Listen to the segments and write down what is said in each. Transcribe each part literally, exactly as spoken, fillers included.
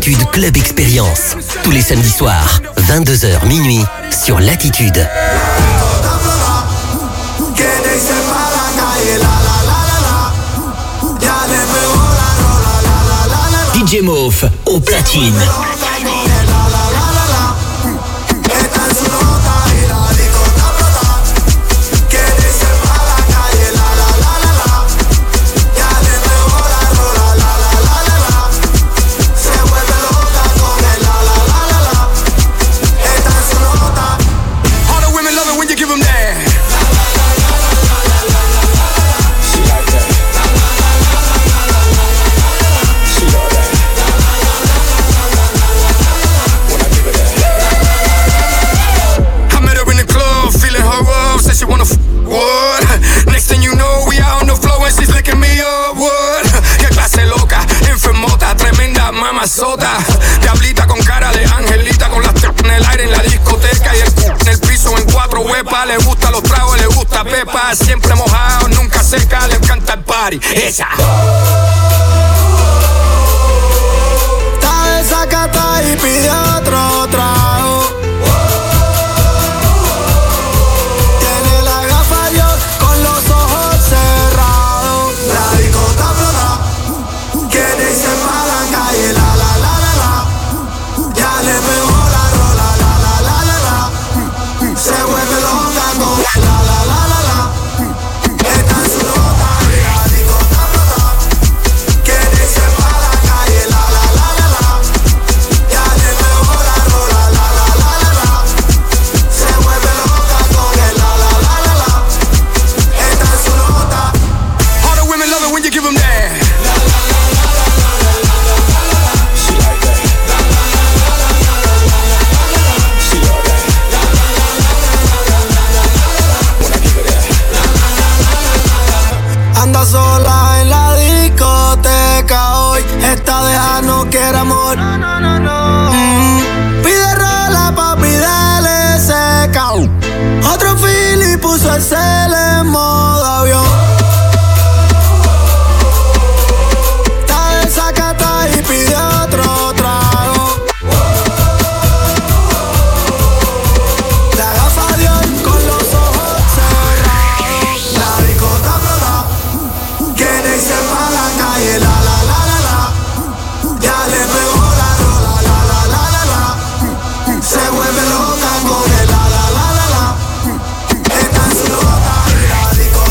Latitude Club Experience. Tous les samedis soirs, vingt-deux heures minuit, sur Latitude. D J Mauve au platine. Sota, diablita con cara de angelita, con las tetas en el aire en la discoteca y el c en el piso en cuatro huepas. Le gusta los tragos, le gusta pepa, siempre mojado, nunca seca, le encanta el party. Esa. Está desacata y pide otro trago. Tiene la gafa yo con los ojos cerrados. La discota flota, quiere irse pa' la calle. La le pegó la rola, la la la la la. Se vuelve loca con la la la la la. Está en su nota, la discota flota. Quiere irse pa' la calle, la la la la la. Ya le pegó la rola, la la la la la. Se vuelve loca con el la la la la la. Está en su nota. All the women love it when you give them that. Anda sola en la discoteca hoy. Esta deja no quiere amor. No, no, no, no. Mm, pide rola, papi, dale seca. Otro fili puso el cel en modo avión. Está desacata y pide otro trago. La gafa de hoy con los ojos cerrados. La discota flota. Quiere irse pa' la calle, la la la la la. Ya le pegó la rola, la la la la la. Se vuelve loca con el la la la la la. Está en su nota, la disco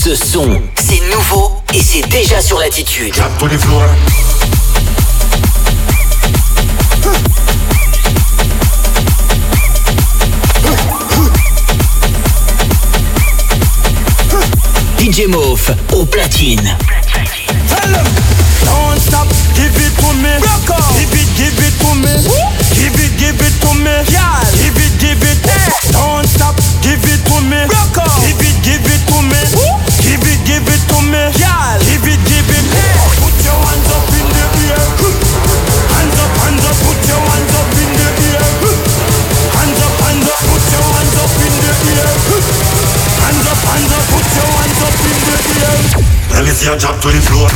ce son, c'est nouveau et c'est déjà sur l'attitude. Drop to the floor. D J Mauve au platine. Don't stop, give it to me. Rock on. Give it, give it to me. Woo. Give it, give it to me. Yeah. Give it, give it. Hey. Don't stop, give it to me. Rock on. Give it, give it to me. Woo. Give it, give it to me. Yeah. Give it, give it. Hey. Put your hands up in the air. Hands up, hands up. Put your hands up in the air. Hands up, hands up. Put your hands up in the air. Hands up, hands up. Put your hands up in the air. Let me see you drop to the floor.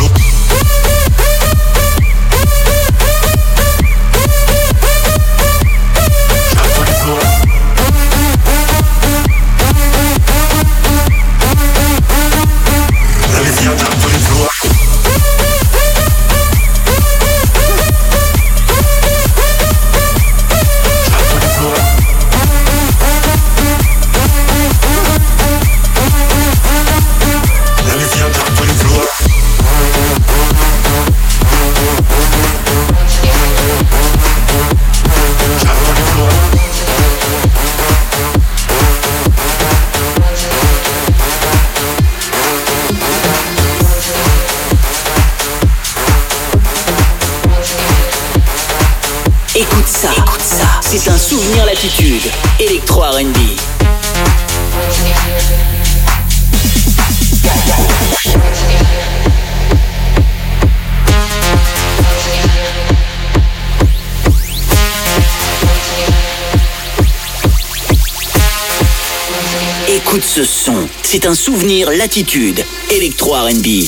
Écoute ça, écoute ça, c'est un souvenir latitude, électro R and B. Écoute ce son, c'est un souvenir latitude, électro R and B.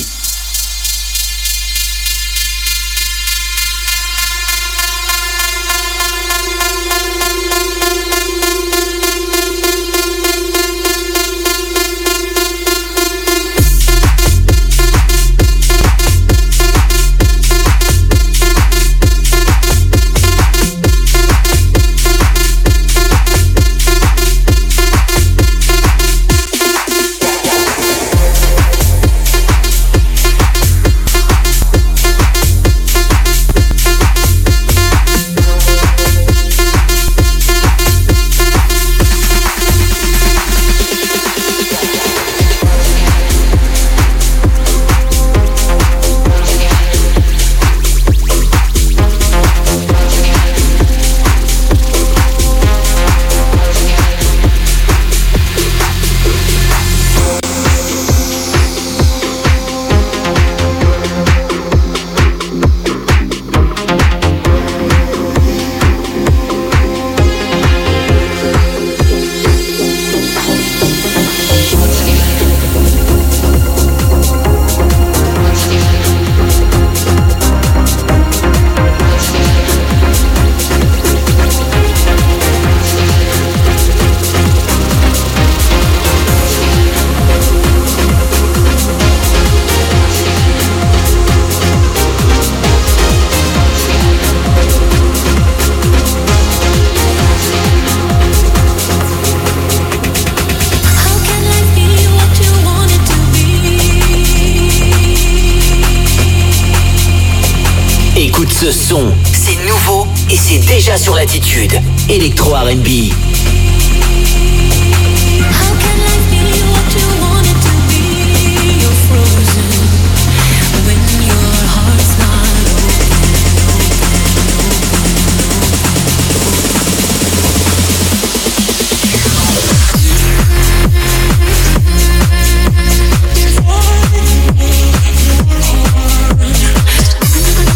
Écoute ce son, c'est nouveau et c'est déjà sur l'attitude. Electro R and B.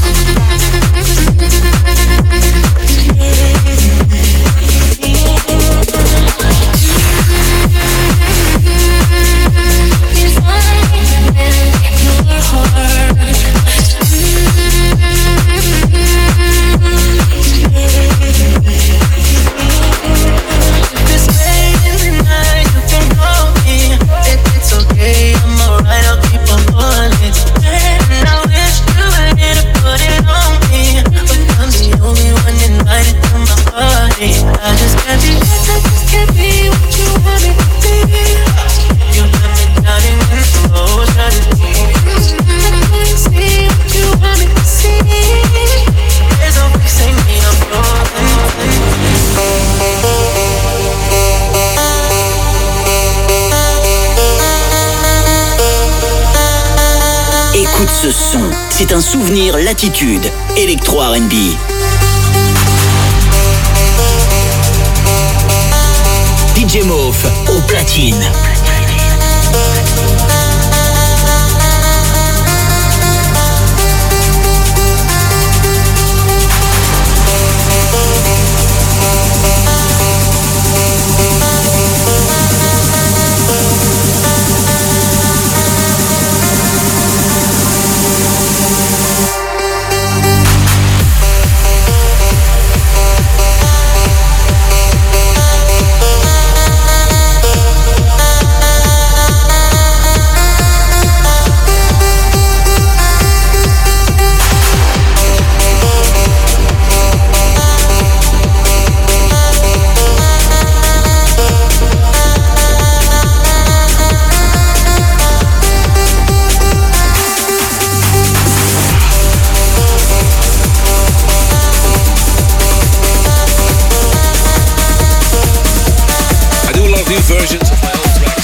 Yeah. Écoute ce son. C'est un souvenir Latitude. Electro R and B. D J Mauve au platine. Versions of my old tracks.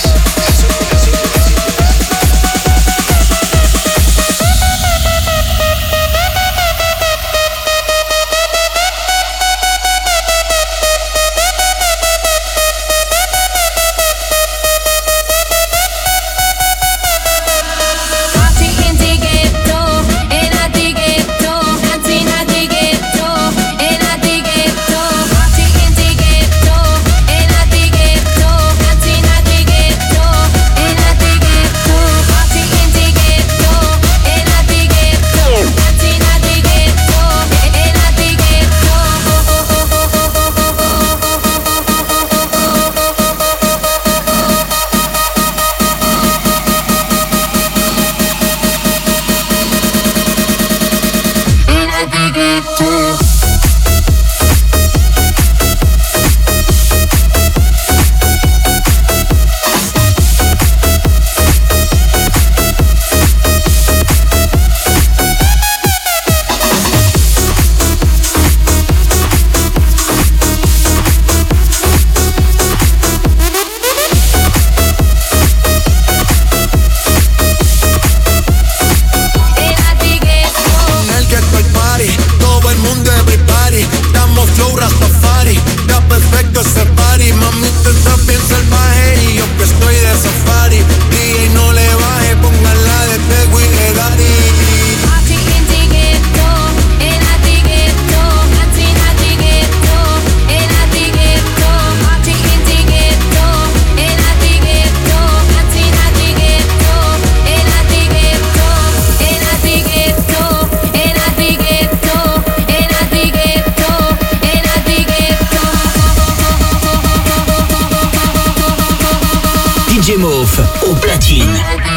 D J Mauve au platine.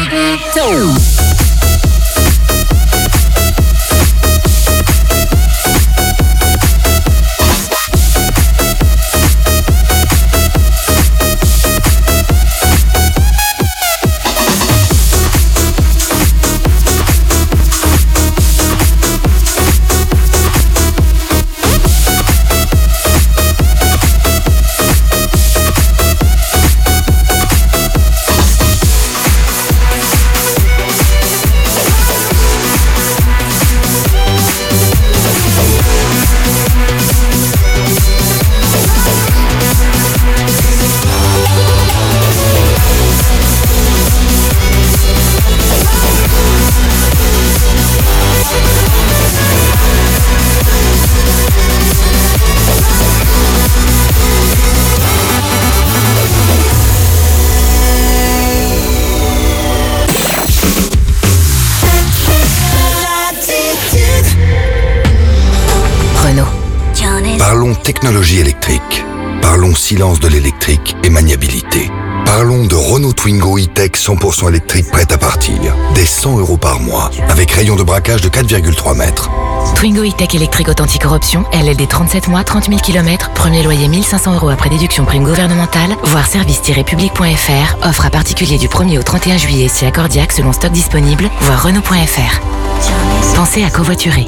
Parlons technologie électrique. Parlons silence de l'électrique et maniabilité. Parlons de Renault Twingo E-Tech cent pour cent électrique prête à partir. Dès cent euros par mois, avec rayon de braquage de quatre virgule trois mètres. Twingo E-Tech électrique authentique corruption, L L D trente-sept mois, trente mille kilomètres, premier loyer mille cinq cents euros après déduction prime gouvernementale, voir service tiret public point f r, offre à particulier du premier au trente et un juillet si accordiaque selon stock disponible, voir Renault point f r. Pensez à covoiturer.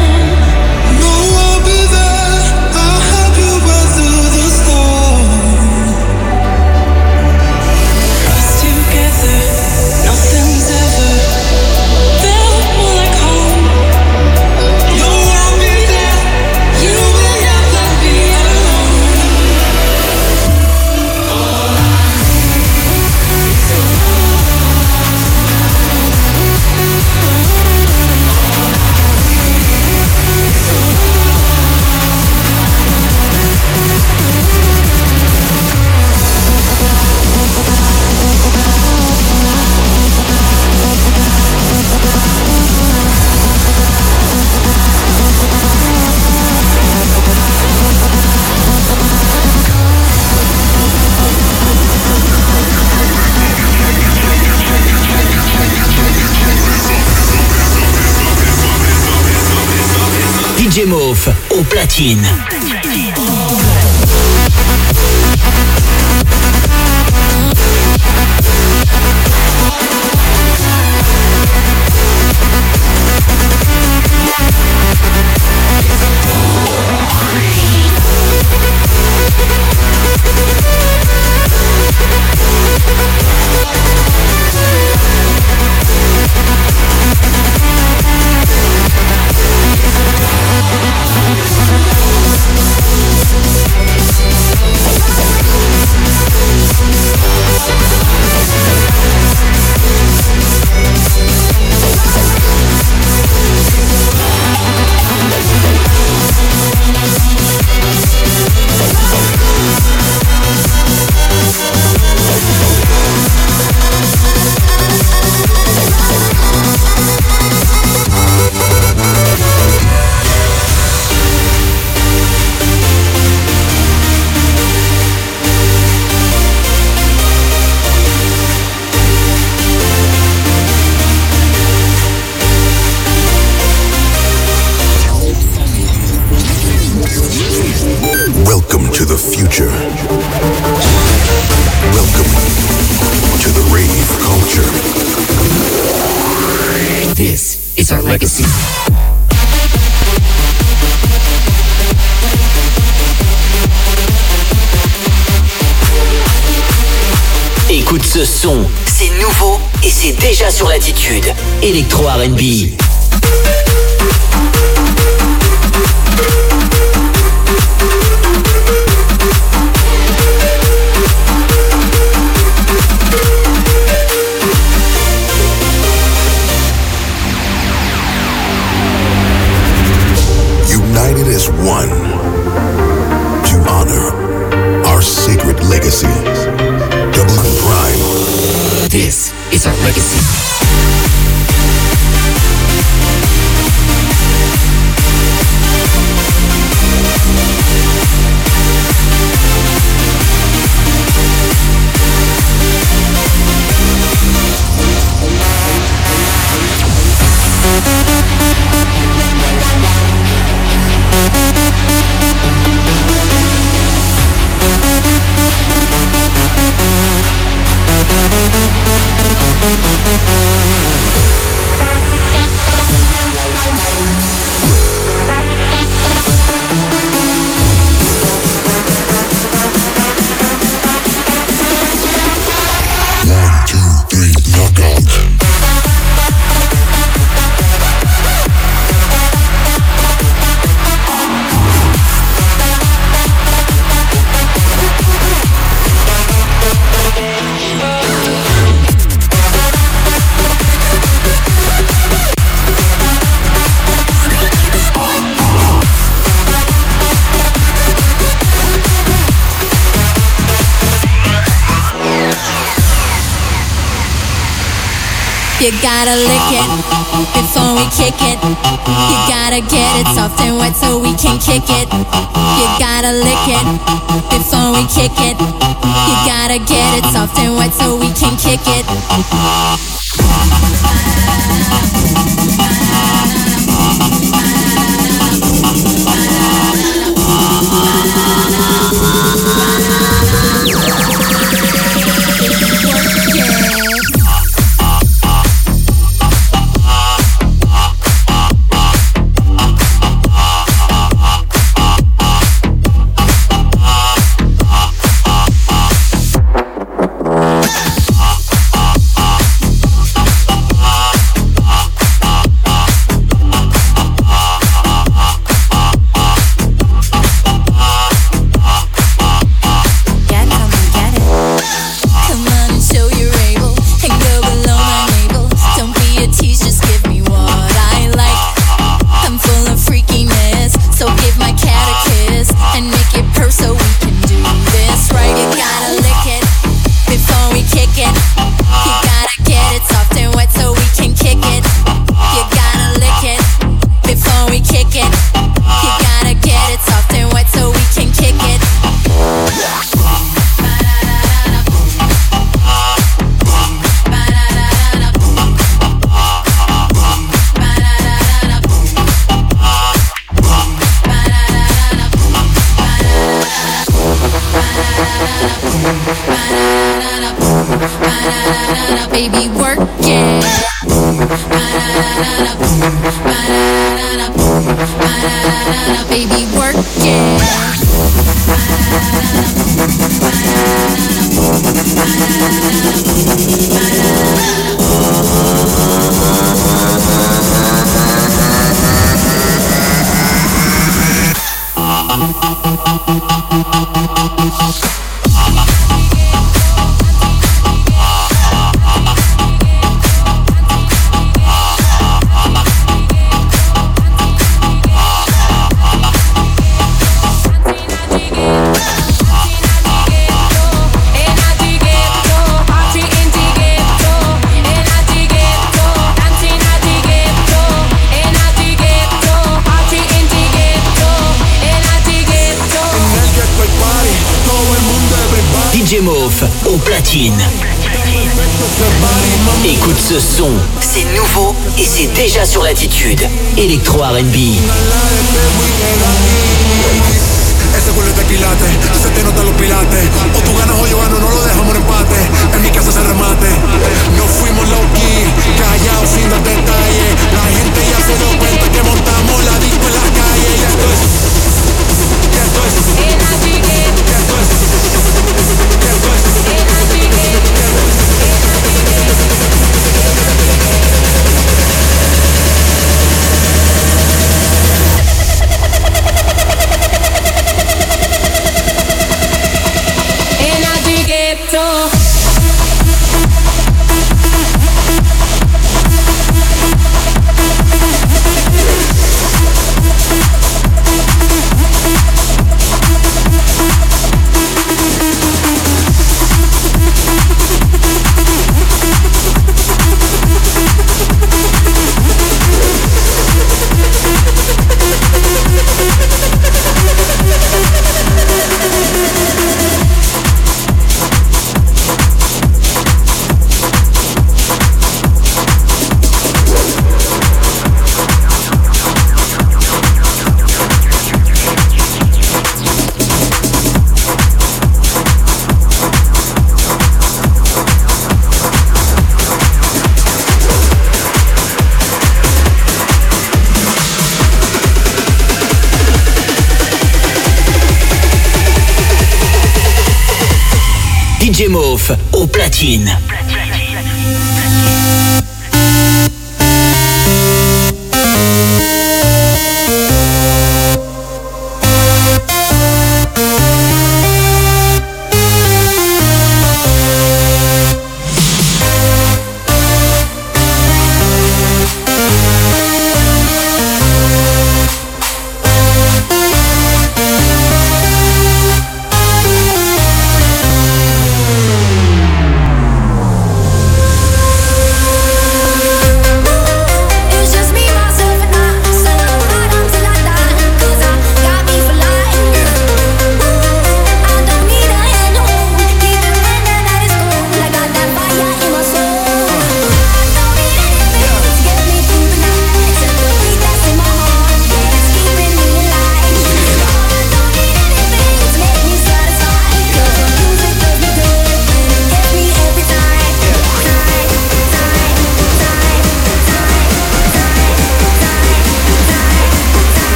No, I'll be there. I'll help you weather the storm. neuf au platine. Écoute ce son, c'est nouveau et c'est déjà sur Latitude. Electro R and B. United as one to honor our sacred legacy. Double Prime. This is our legacy. You gotta lick it before we kick it. You gotta get it soft and wet so we can kick it. You gotta lick it before we kick it. You gotta get it soft and wet so we can kick it. Baby, work it. Baby, work it. D J Mauve au platine. Écoute ce son, c'est nouveau et c'est déjà sur Latitude. Electro R and B. Ese culo es de quilate, se te notan los pilates. O tú ganas o yo gano, no lo dejamos en empate. En mi casa se remate. No fuimos low key, callados sin dar detalles. La gente ya se dio cuenta que montamos la disco en la calle. Y esto es, y esto es, y esto es, y esto es, y esto es. D J Mauve au platine.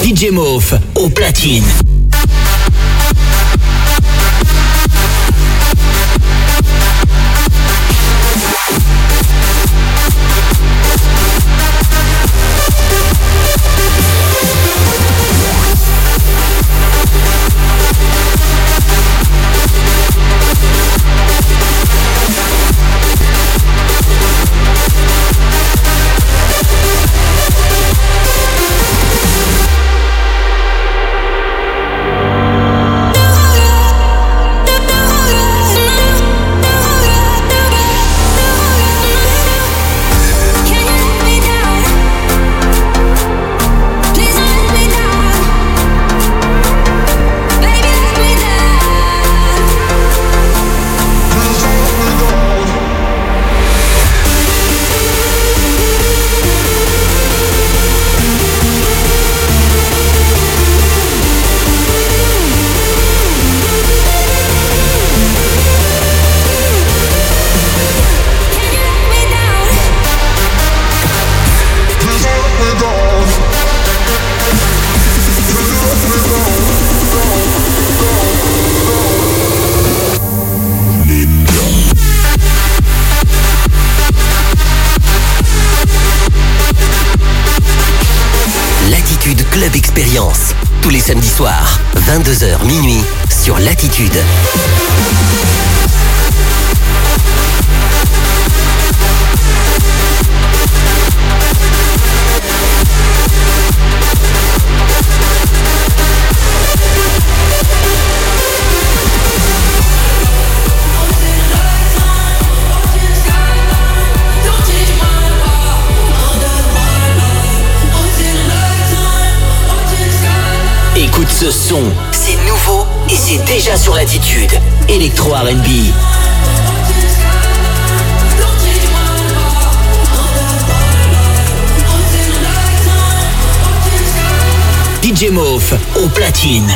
D J Mauve au platine. Club Expérience, tous les samedis soirs, vingt-deux heures minuit, sur Latitude. Écoute ce son, c'est nouveau et c'est déjà sur Latitude. Electro R and B. D J Mauve au platine.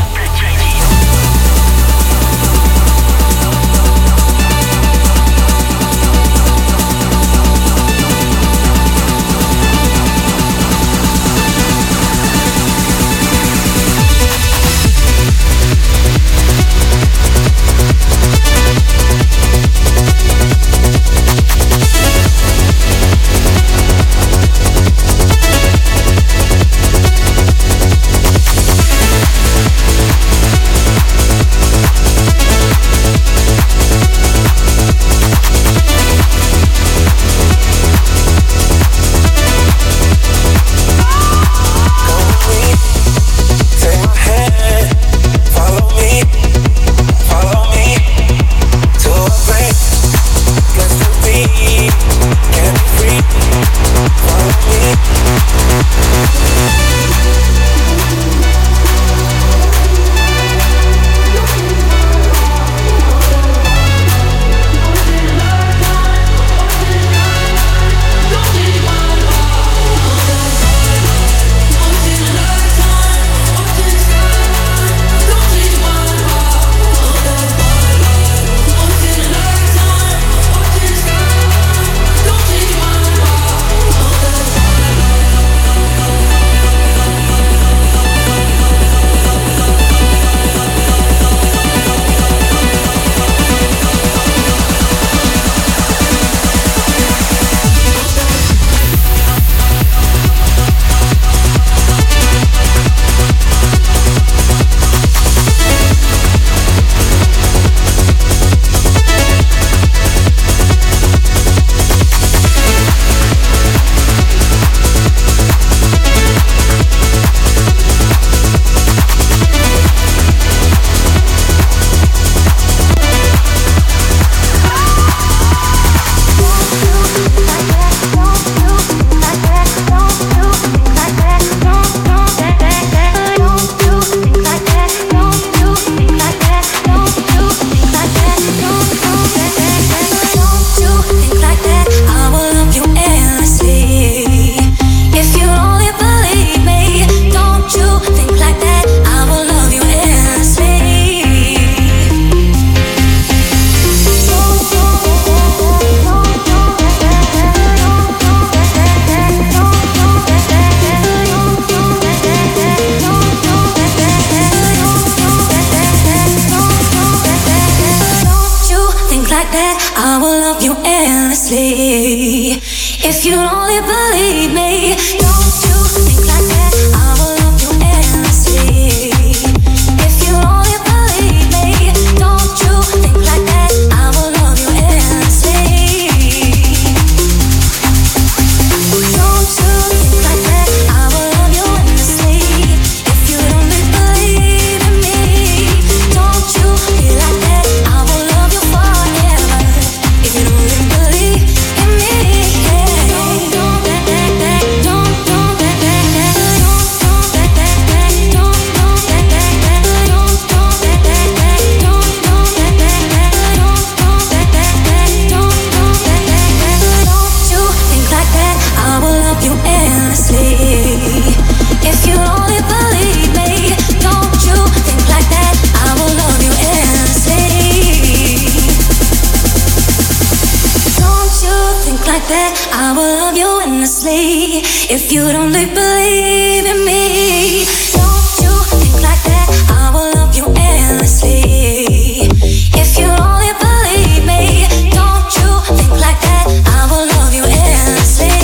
me. If you don't believe in me, don't you think like that? I will love you endlessly. If you only believe me, don't you think like that? I will love you endlessly.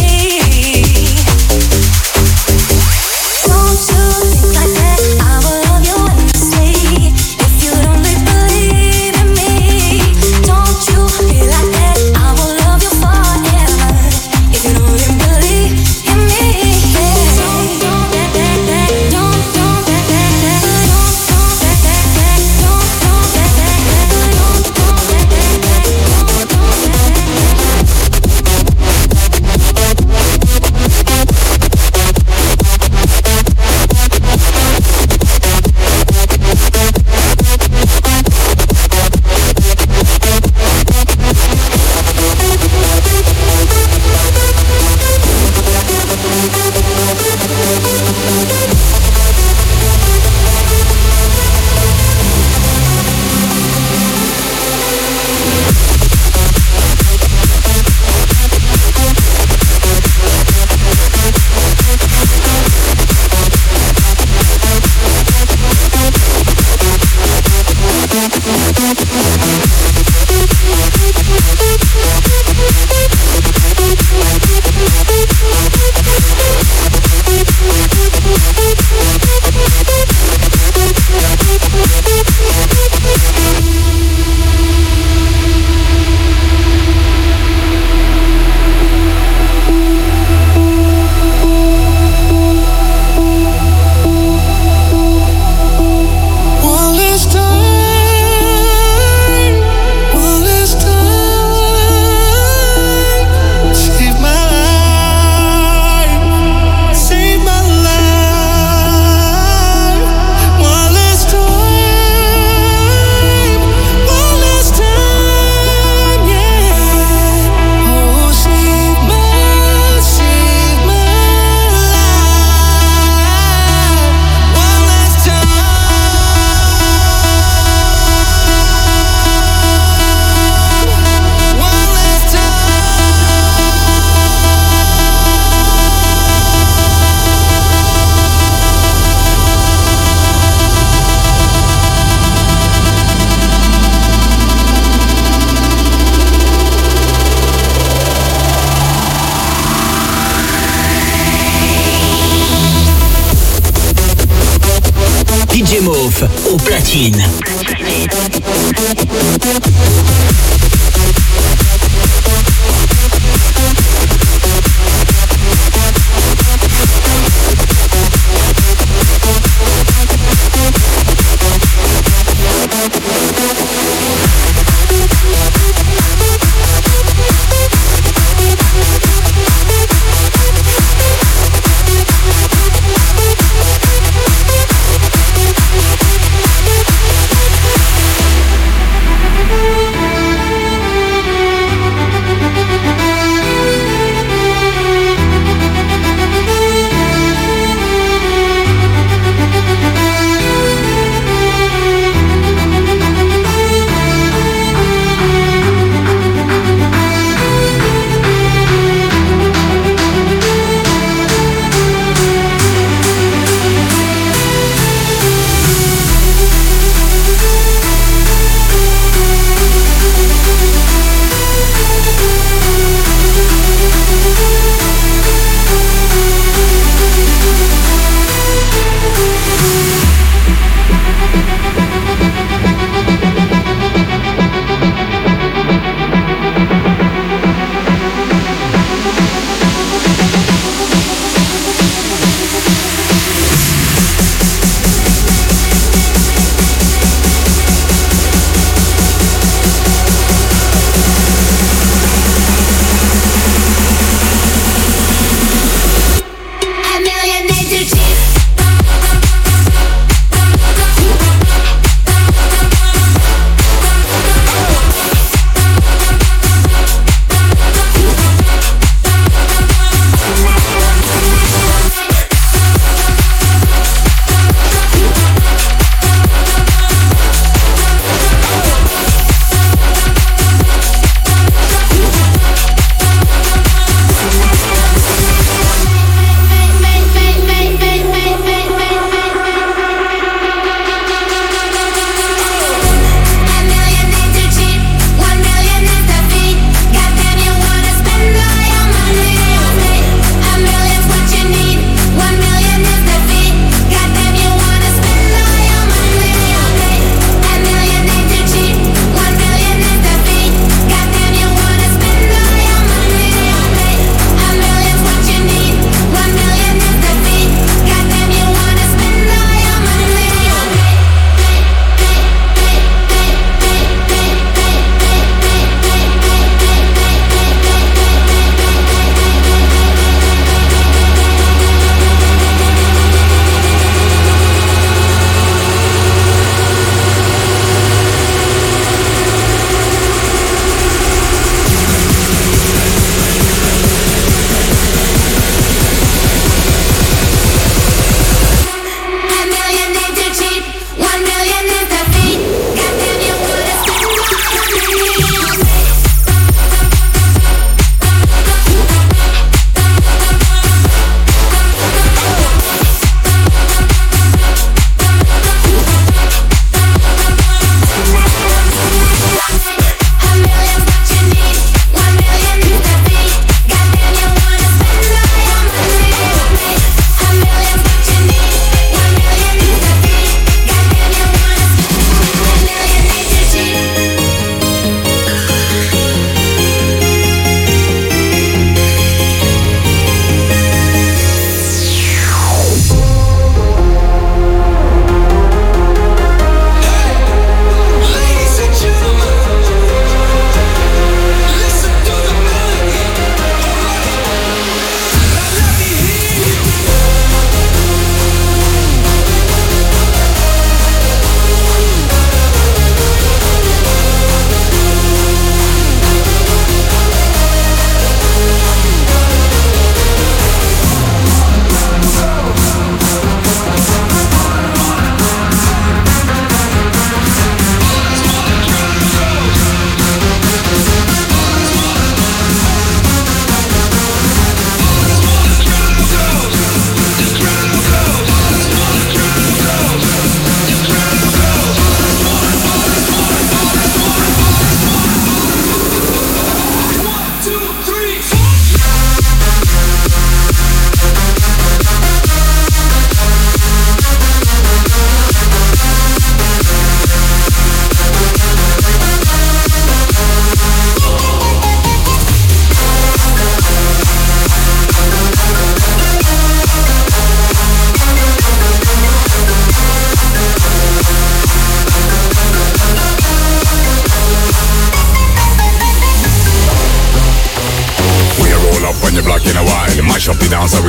Don't you think like that? I will love you endlessly. If you don't believe in me, don't you be like that? I will love you forever. If you don't believe in me, yeah. Don't, don't, that, that, that. Don't, don't, that, that, that. Don't, don't, that, that, that. Don't, don't, that, that, that. Don't, don't, that, that, that. Don't, don't, D J Mauve au platine.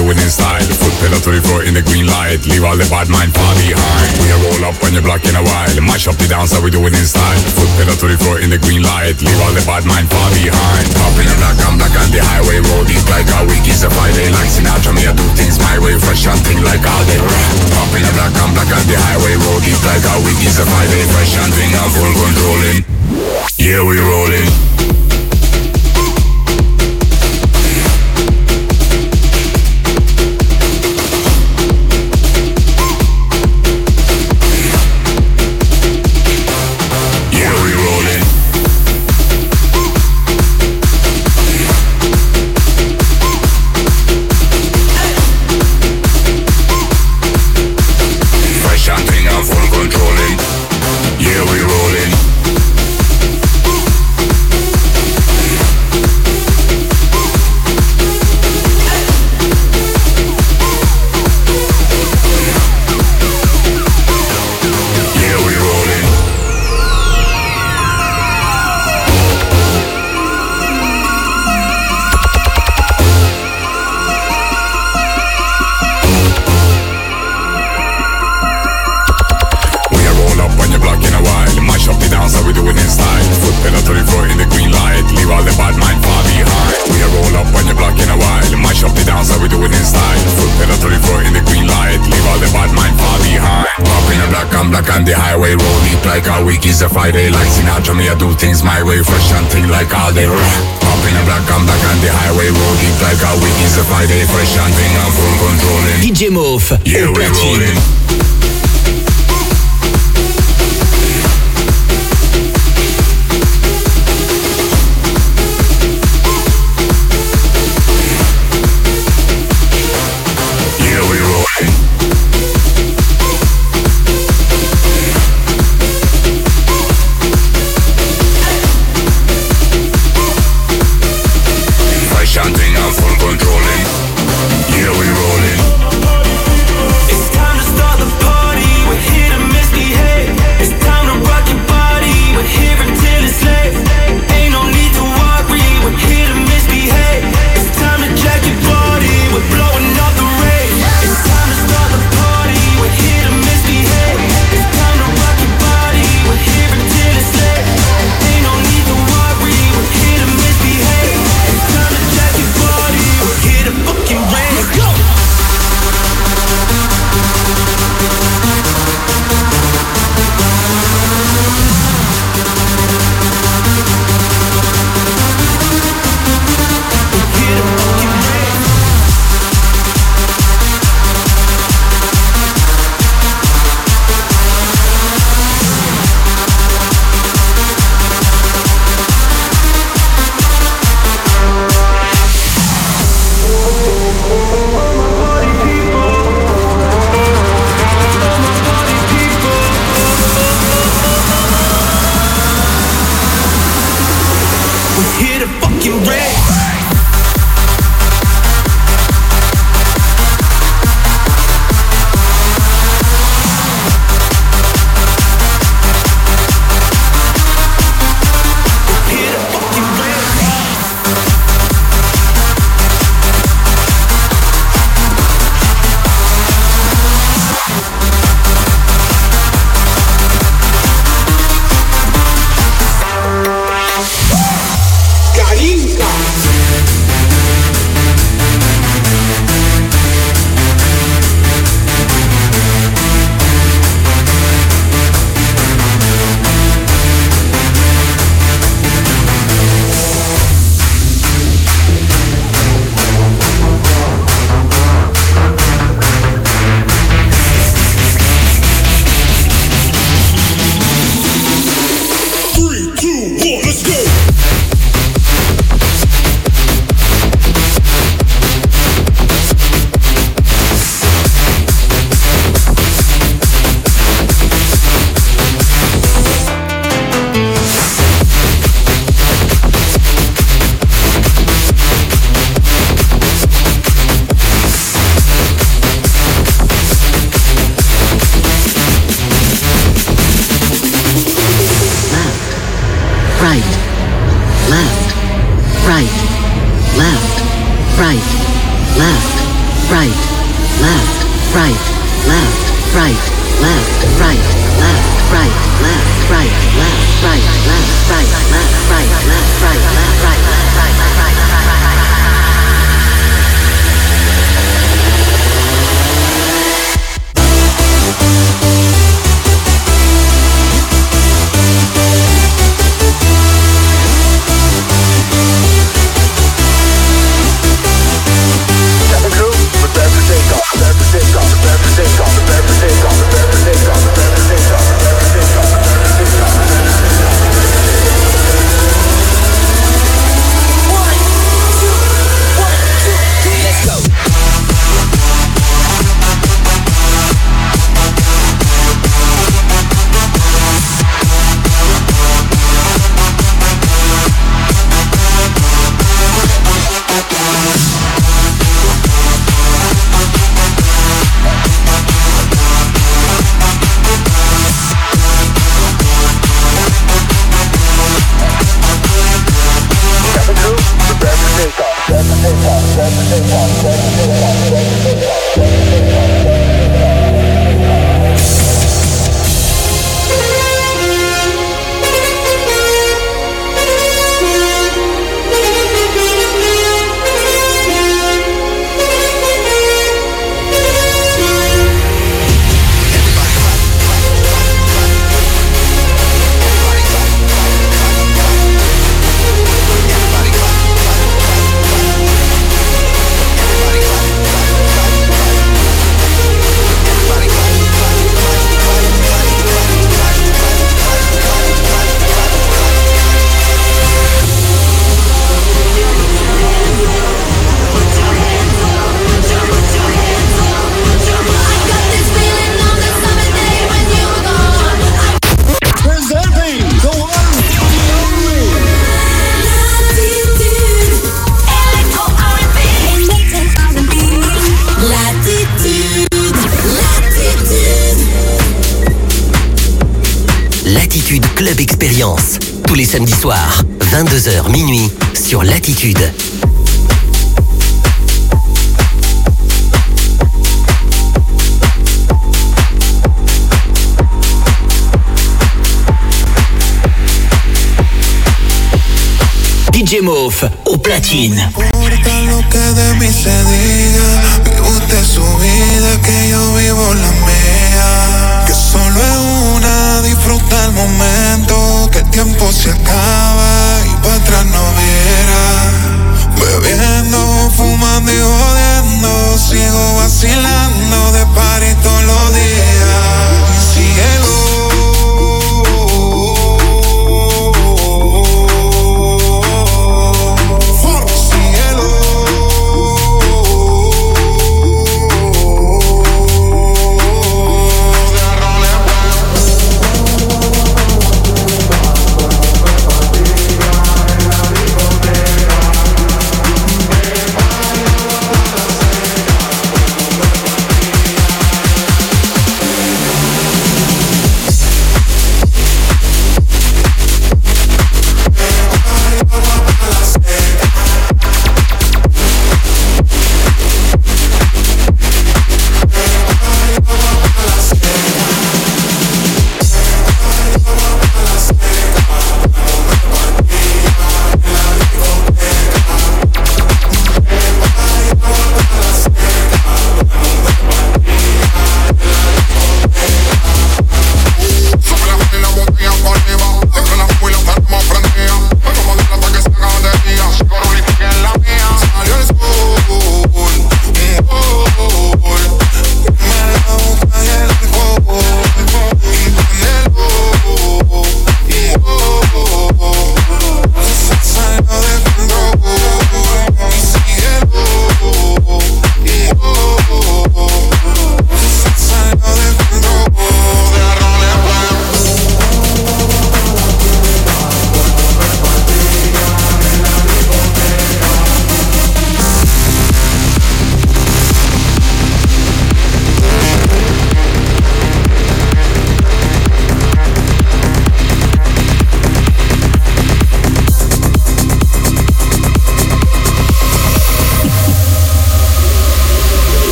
do it in style. Foot pedal to the floor in the green light. Leave all the bad mind far behind. We a roll up on your block in a while. Mash up the dance, how we do it in style. Foot pedal to the floor in the green light. Leave all the bad mind far behind. Up in the black, I'm black on the highway. Roll deep like a week is a Friday. Like Sinatra, me I do things my way. Fresh and thing like all day. Up in the black, I'm black on the highway. Roll deep like a week is a Friday. Fresh and thing, I'm full controlling. Yeah, we rolling. It's a Friday like Sinatra, me I do things my way. Fresh and thing like all day. Up in the black, I'm back on the highway. Roll deep like a week. It's a Friday. Fresh and thing, I'm full controlling. D J Mauve, yeah, au we platine. rolling. It's time to start the left, right, left, right, left, right, left, right, left, right, left, right, left, right, left, right, left, right, left, right, left, right, left, right, left, right. Club Expérience, tous les samedis soirs, vingt-deux heures minuit, sur Latitude. D J Mauve au platine. Importa lo que de mí se diga, vive usted su vida, que yo vivo la mía. Que solo es una, disfruta el momento, que el tiempo se acaba y para atrás no viera. Bebiendo, fumando y jodiendo, sigo vacilando de party todos los días. Síguelo.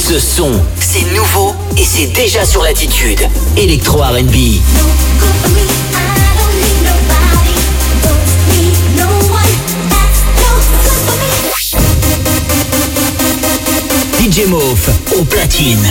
ce son, c'est nouveau et c'est déjà sur Latitude. Electro R and B. D J Mauve au platine.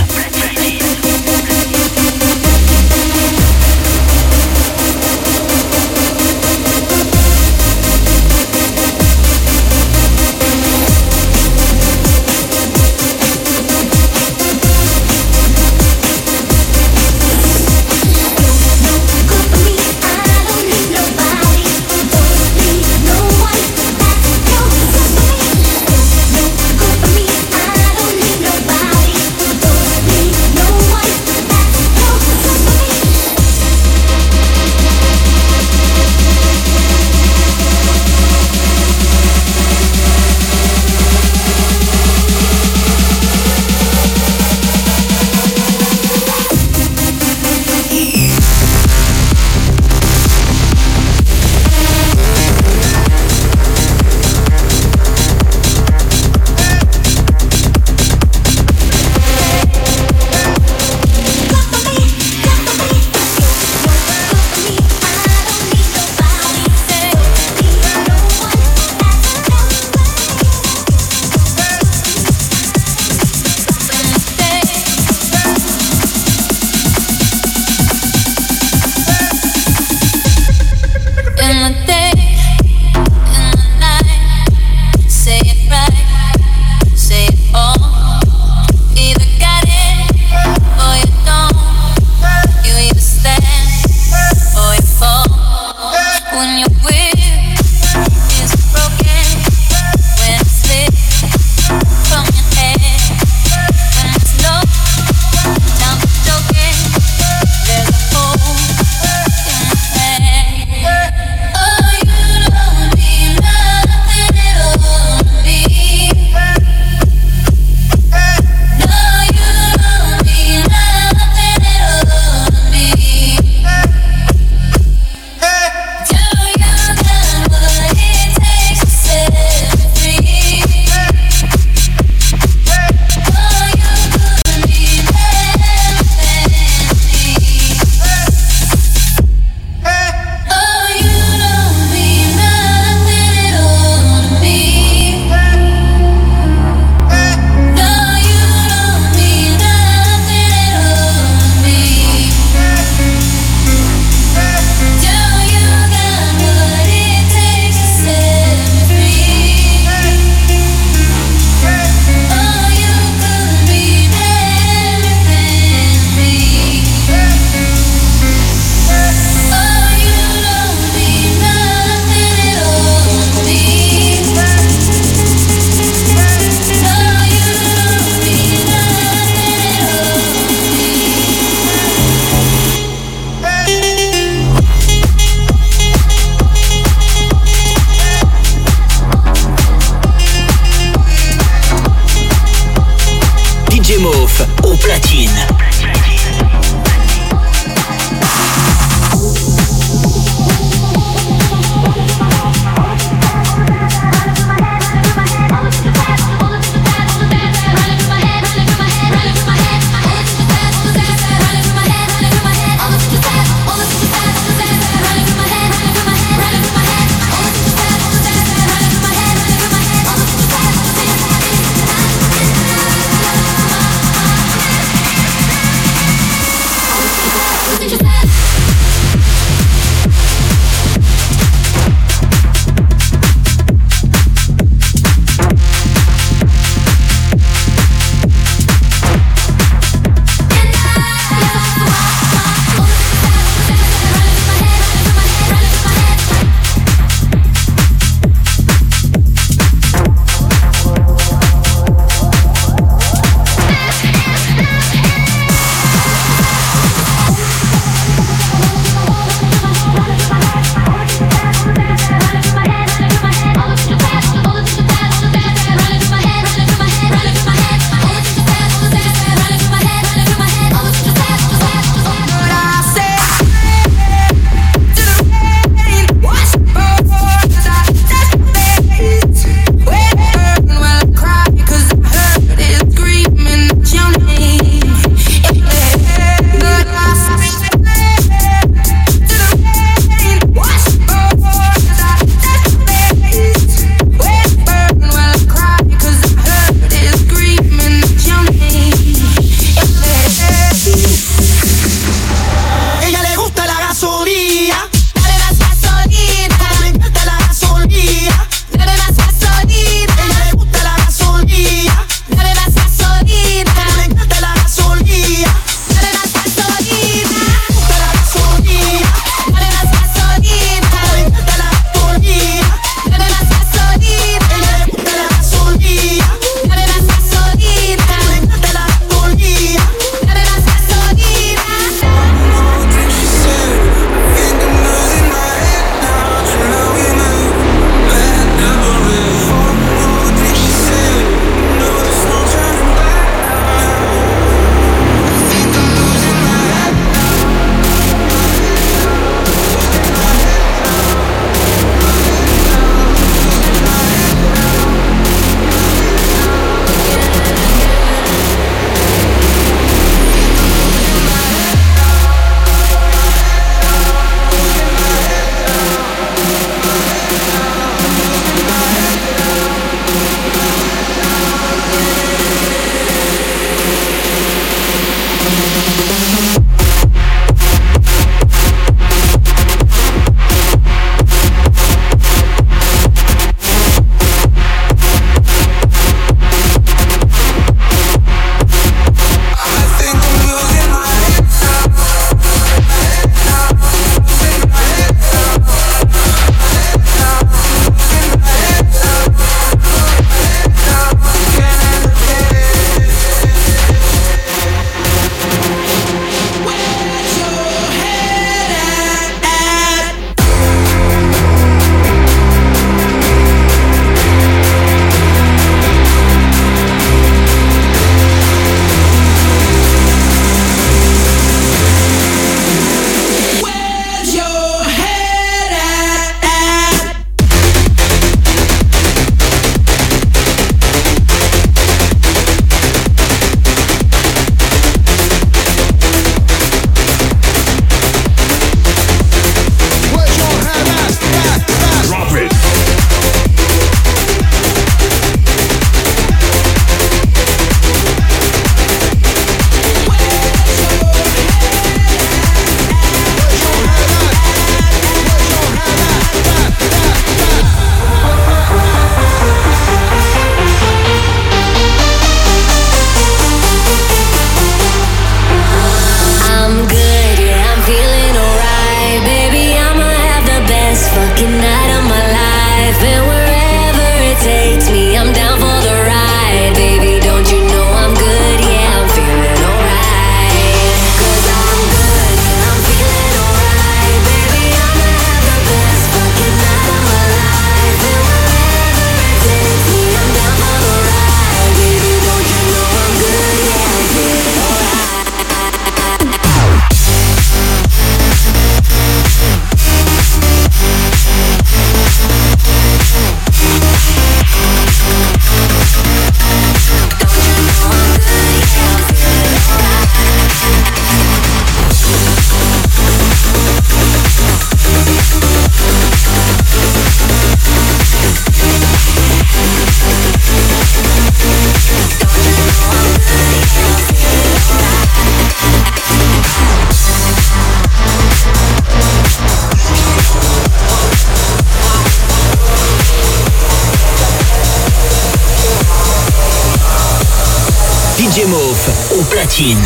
D J Mauve au platine.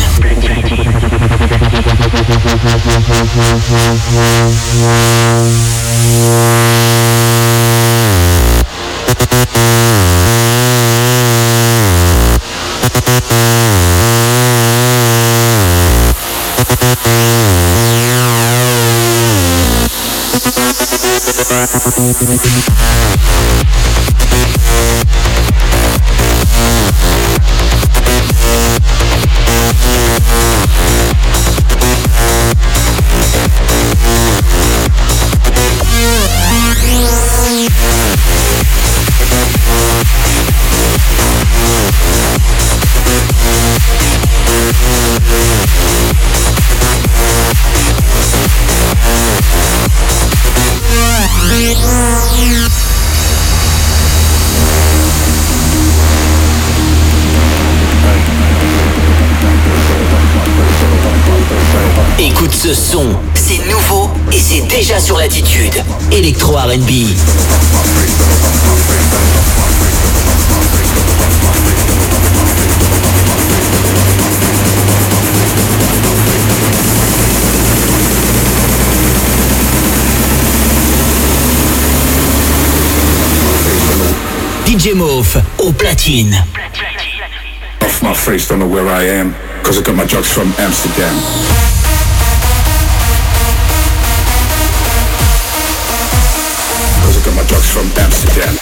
Écoute ce son, c'est nouveau et c'est déjà sur Latitude. Electro R and B. D J Mauve au platine. Off my face, don't know where I am, cause I got my drugs from Amsterdam. Cause I got my drugs from Amsterdam.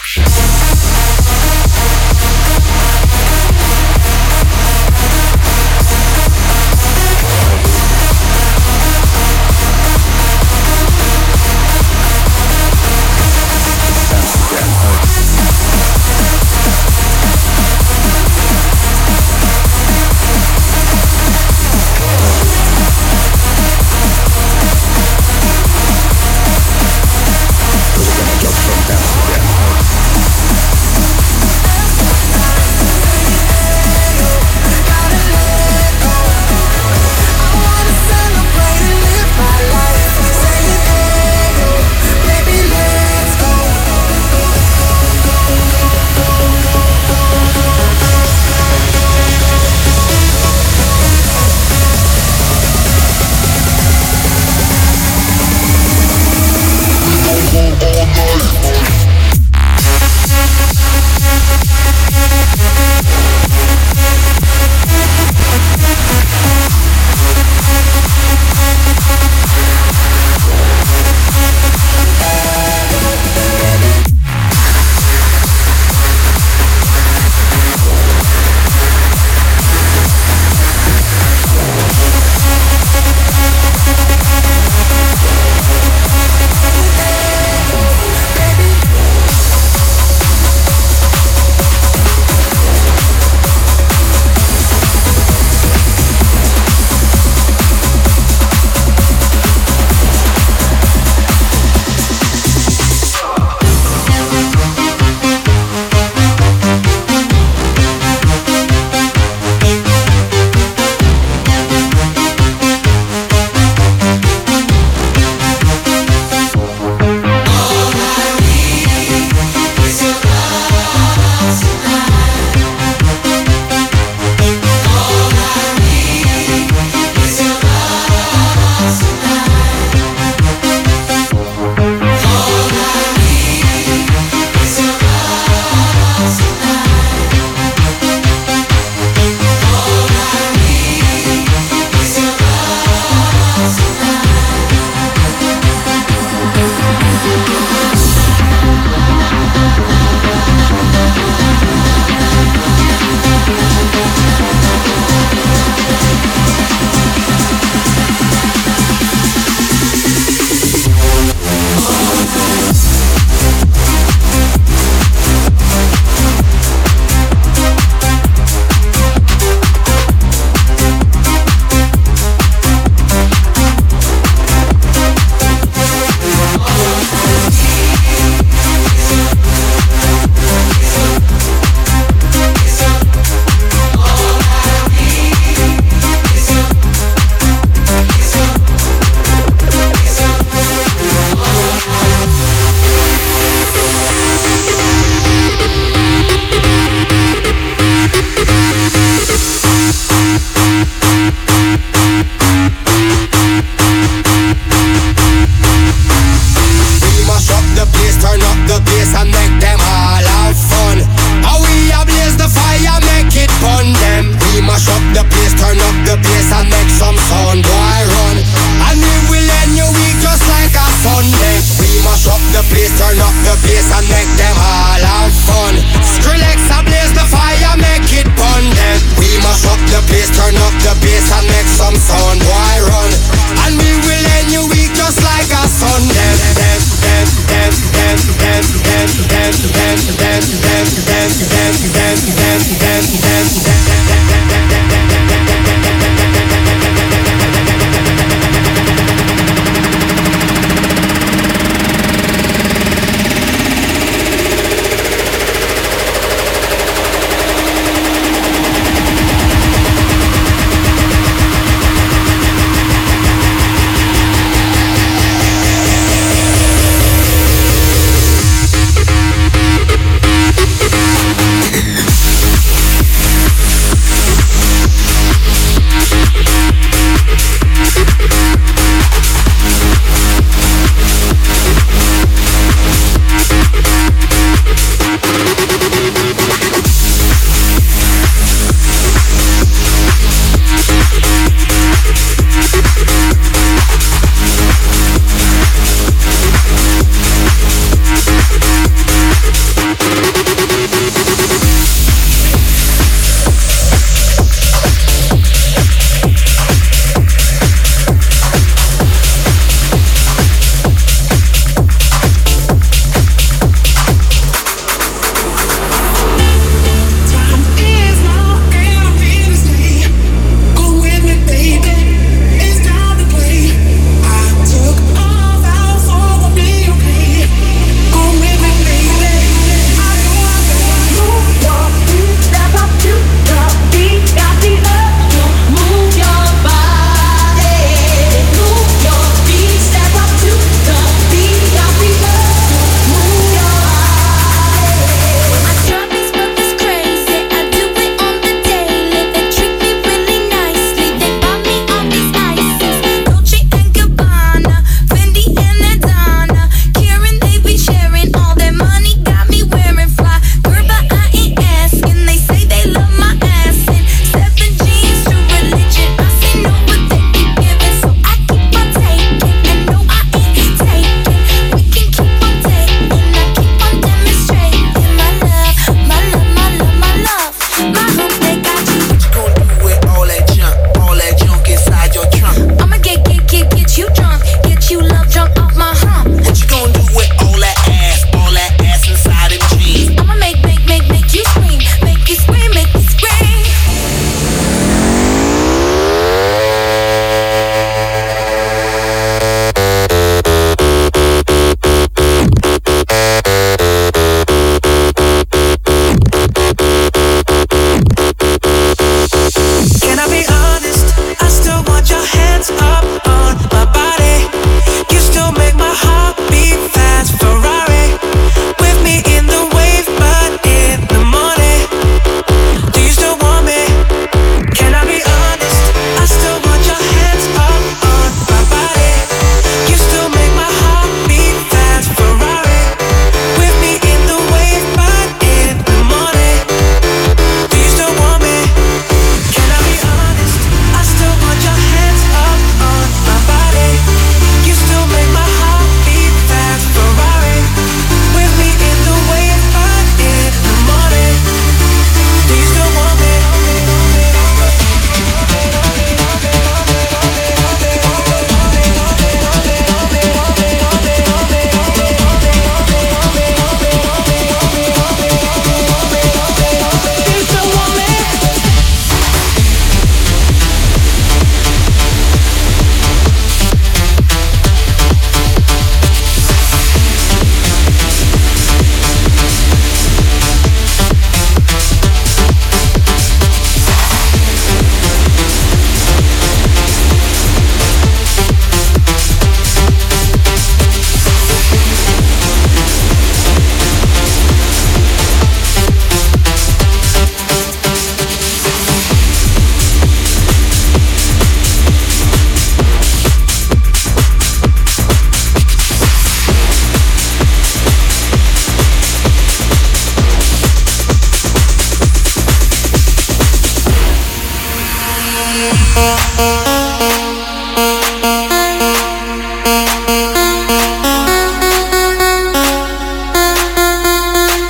turn up the bass and make some sound, boy run. And we will end your week just like a sun. Dem, dem, dem, dem, dem, dem, dem, dem, dem, dem, dem, dem, dem, dem, dem, dem, dem,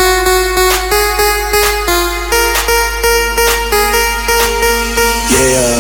Yeah.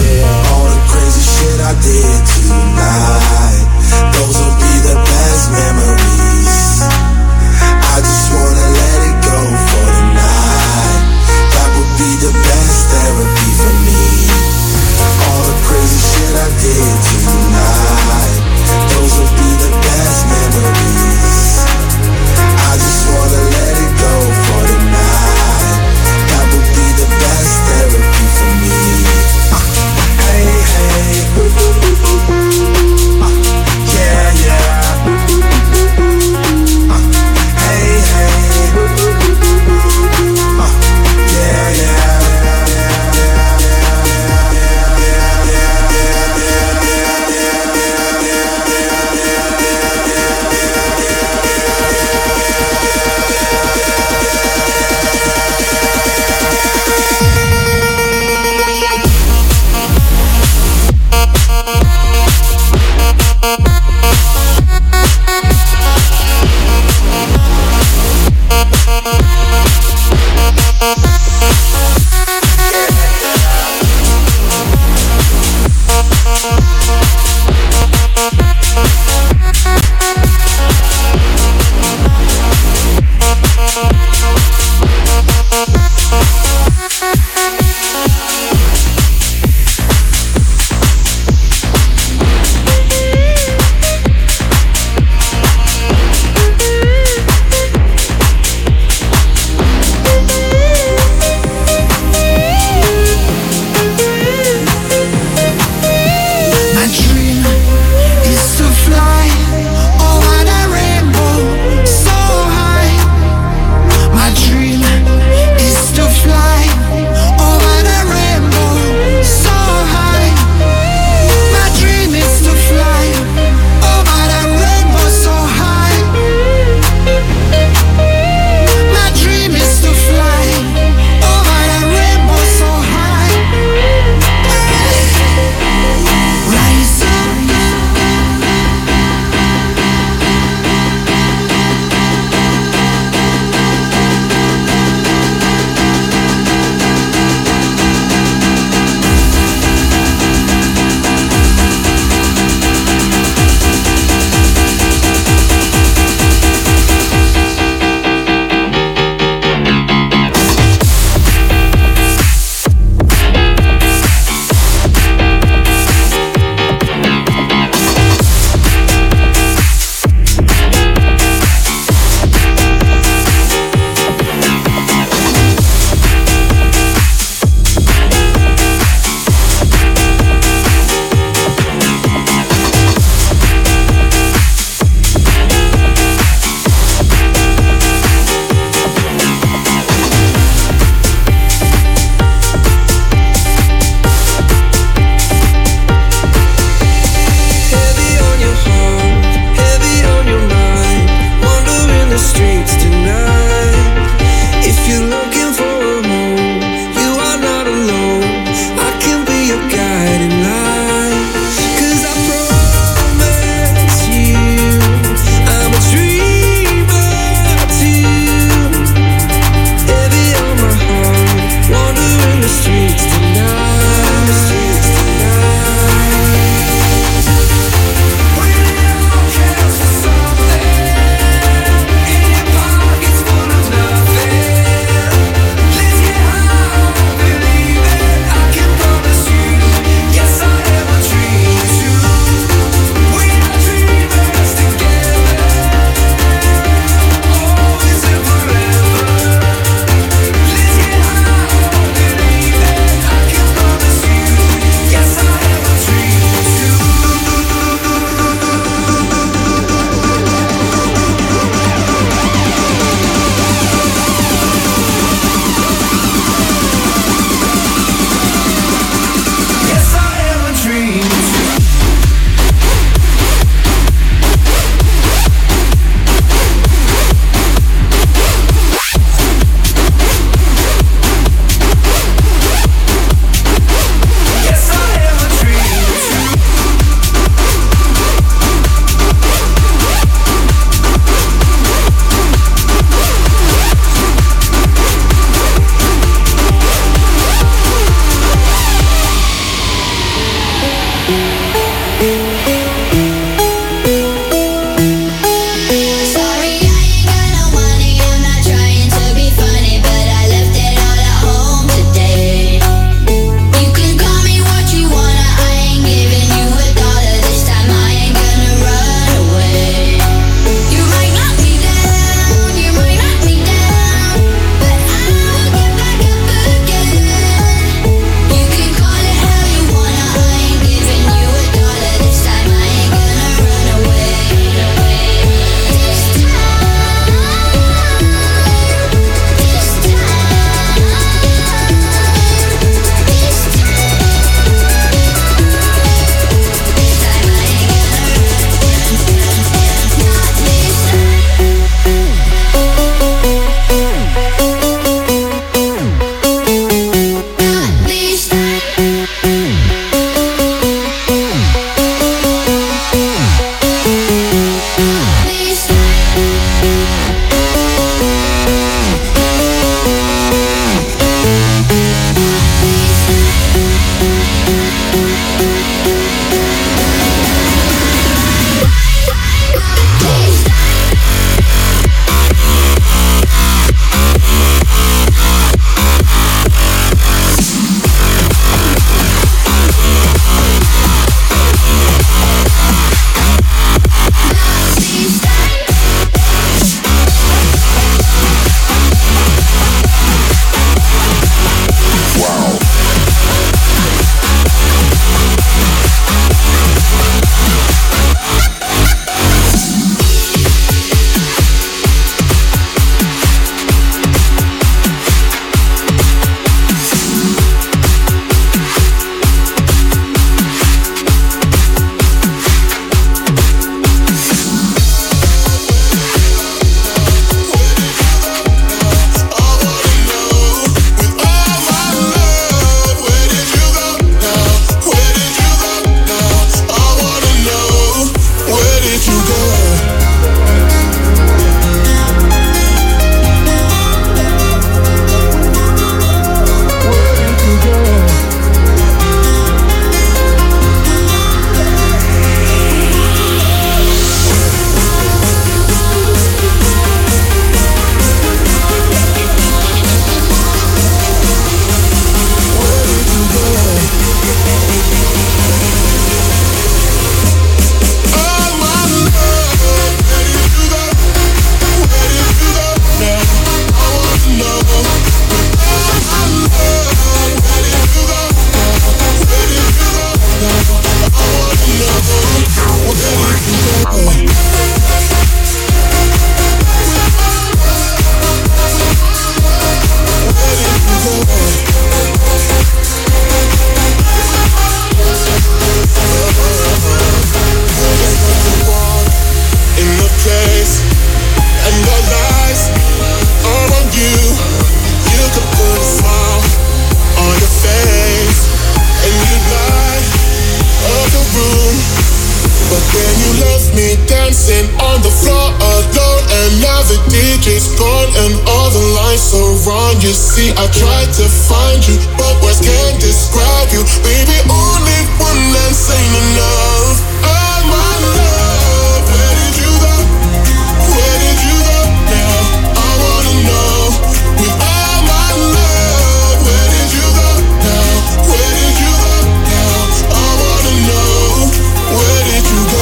You see, I tried to find you, but words can't describe you. Baby, only one dance ain't enough. Oh, my love, where did you go? Where did you go now? I wanna know. With all my love, where did you go now? Where did you go now? I wanna know. Where did you go?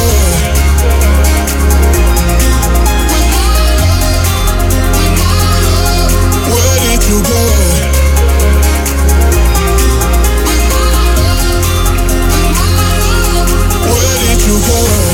Where did you go? Where did you go?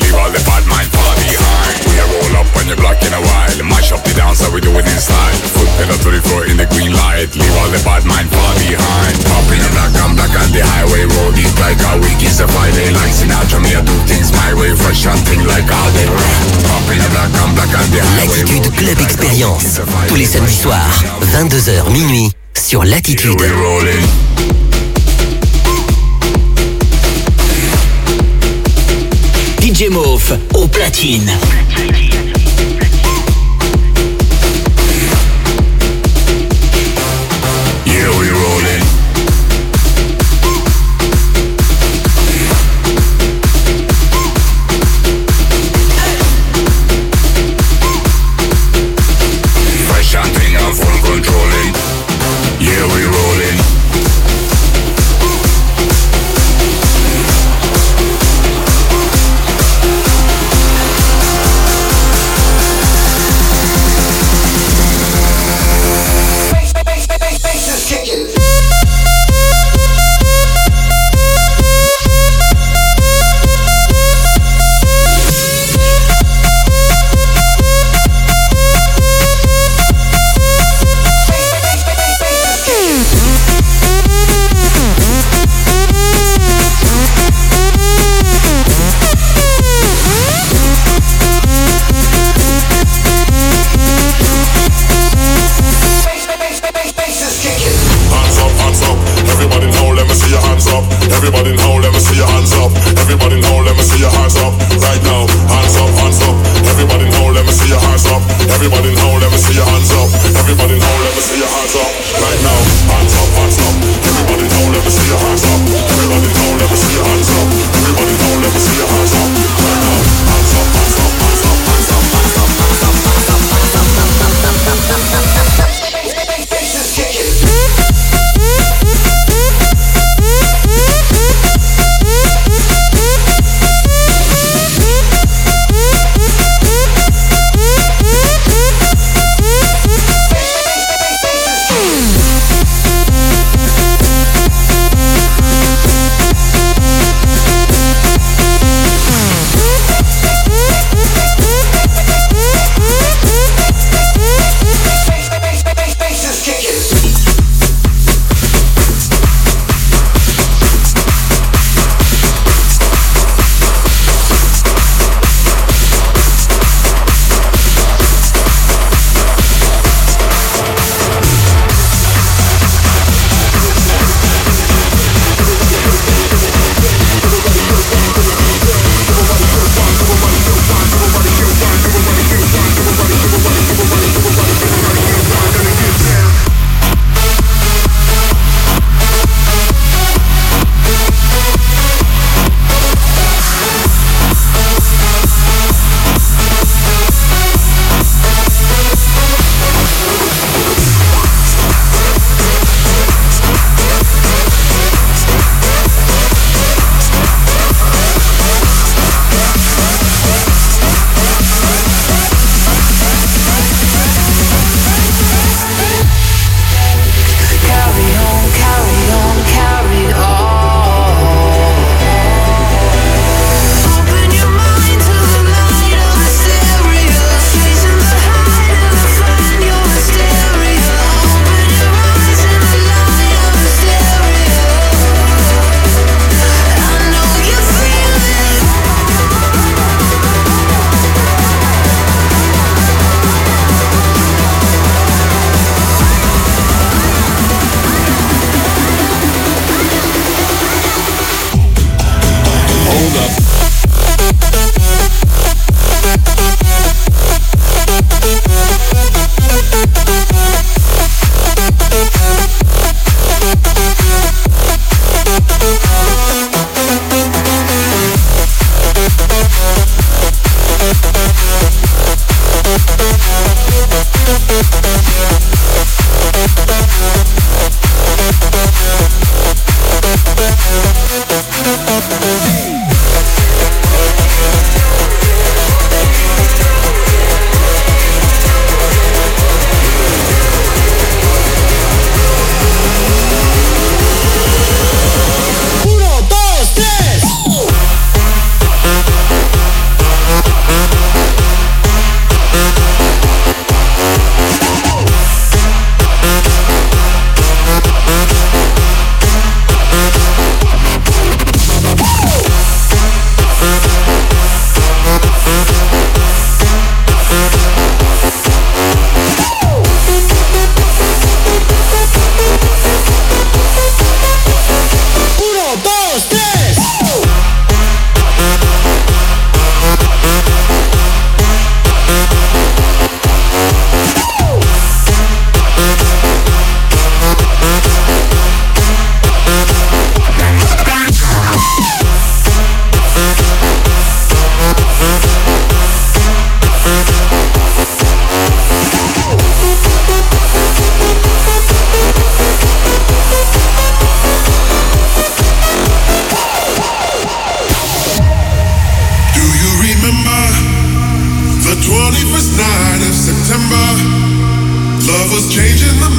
Mash up the dance, how we do it in style. Foot Pedal to the floor in the green light. Leave all the bad mind far behind. Pop in the black, I'm black on the highway. Roll deep like a week is a Friday. Like Sinatra, me I do things my way. Fresh and thing like all day. Pop in the black, I'm black on the highway. Latitude Club Expérience. Tous les samedis soirs, vingt-deux heures minuit, sur Latitude. D J Mauve au platine. Yeah, we rollin'. Fresh and thing and full controlling. Yeah, we rollin'. Everybody now, let me see your hands up. Everybody now, let me see your hands up. Right now, hands up, hands up. Everybody now, let me see your hands up. Everybody now, let me see your hands up. Everybody now, let me see your hands up. Right now, hands up, hands up. Everybody now, let me see your hands up. Everybody now, let me see your hands up. Everybody now, let me see your hands up. Right now, hands up, hands up, hands up, hands up, hands up, hands up, hands up, hands up, hands up, hands up, hands up. Bass is kicking.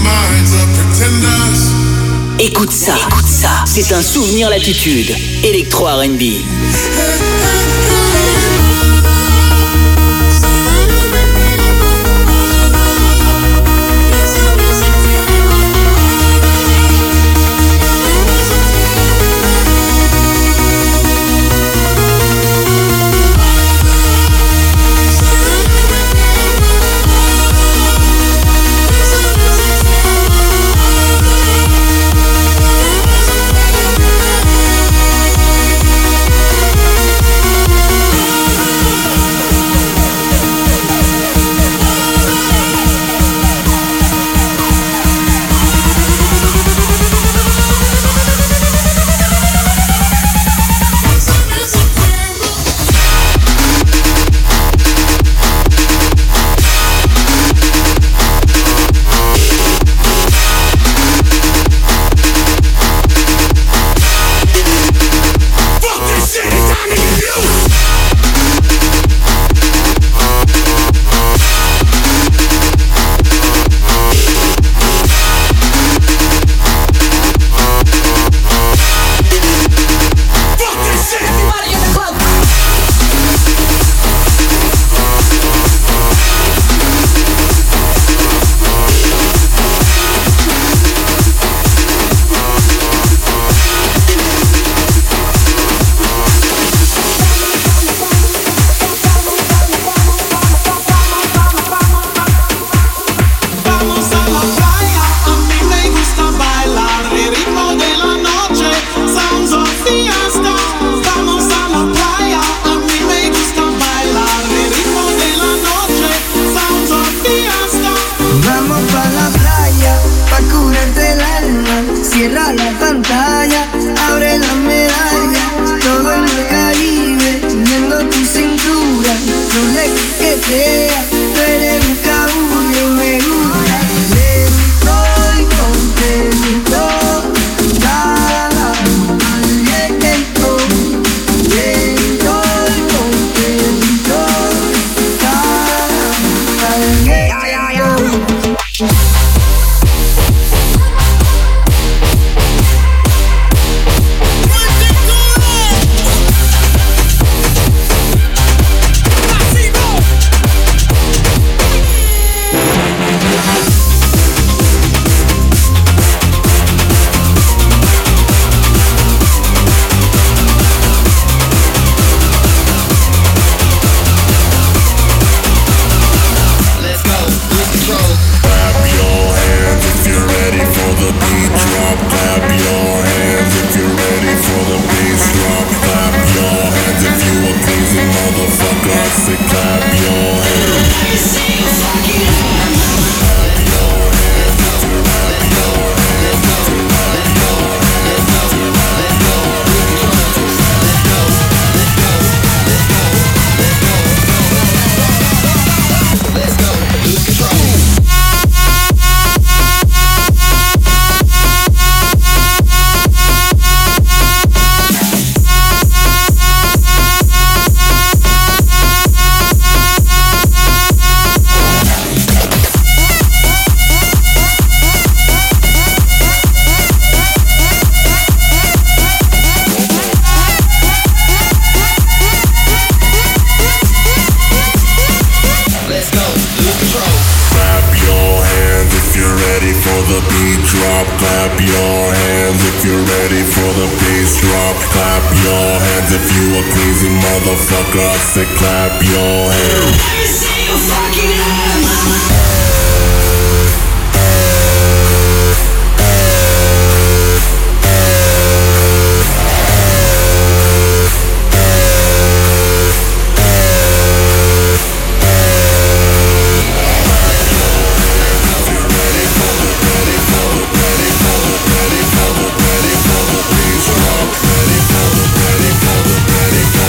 Écoute ça, écoute ça, c'est un souvenir latitude. Electro R and B.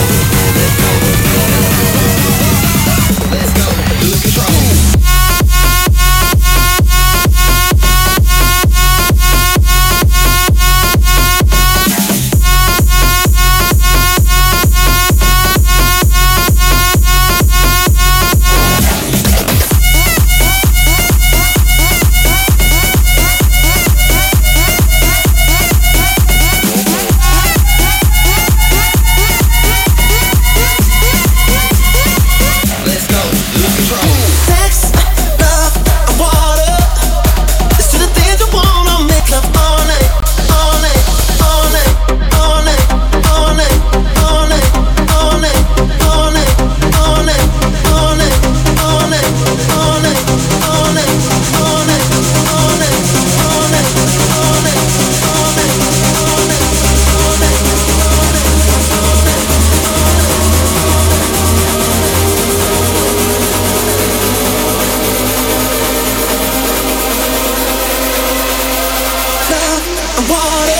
Let's go, lose control. and water.